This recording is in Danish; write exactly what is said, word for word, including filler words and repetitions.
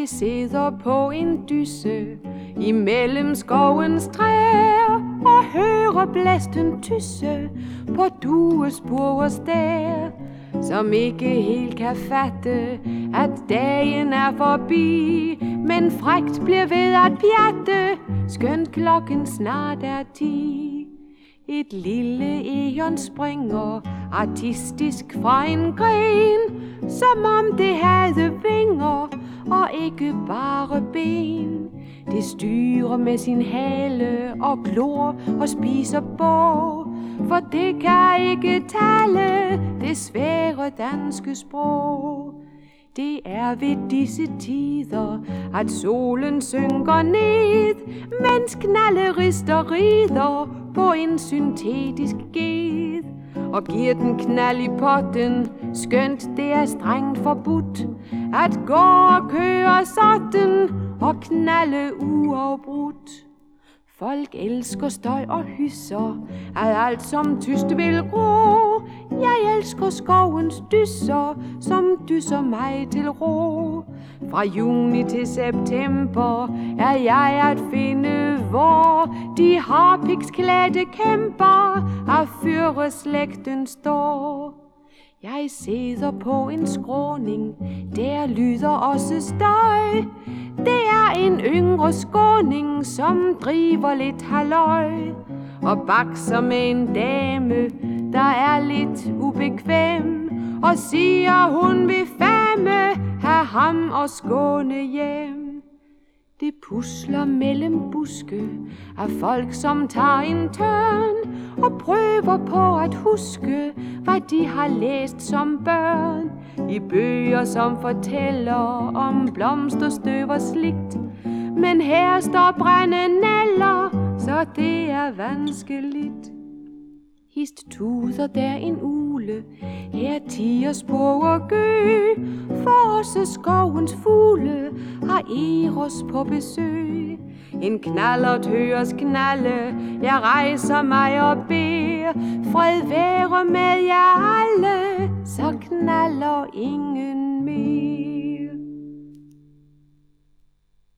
Jeg sidder på en dysse imellem skovens træer og hører blæsten tysse på duespurvers der, som ikke helt kan fatte, at dagen er forbi, men frækt bliver ved at pjatte, skønt klokken snart er ti. Et lille egon springer artistisk fra en gren, som om det havde vinger og ikke bare ben. Det styrer med sin hale og glor og spiser bog, for det kan ikke tale det svære danske sprog. Det er ved disse tider, at solen synker ned, mens knalde rister rider på en syntetisk ged, og giver den knald i potten, skønt det er strengt forbudt at gå og køre sådan og knalde uafbrudt. Folk elsker støj og hysser, at alt som tyst vil gro. Jeg elsker skovens dysser, som dysser mig til ro. Fra juni til september er jeg at finde, hvor de harpiksklædte kæmper af fyreslægten står. Jeg sidder på en skråning, der lyder også støj. Det er en yngre skåning, som driver lidt halløj og bakser med en dame, der er lidt ubekvem, og siger hun vil fame have ham og Skåne hjem. Det pusler mellem buske af folk, som tager en tørn og prøver på at huske, hvad de har læst som børn i bøger, som fortæller om blomsterstøv og sligt. Men her står brændenælder, så det er vanskeligt. Hist tuder der en ule, her tiger spor og gø, for også skovens fugle har Eros på besøg. En knallert høres knalde, jeg rejser mig og beder, fred være med jer alle, så knaller ingen mere.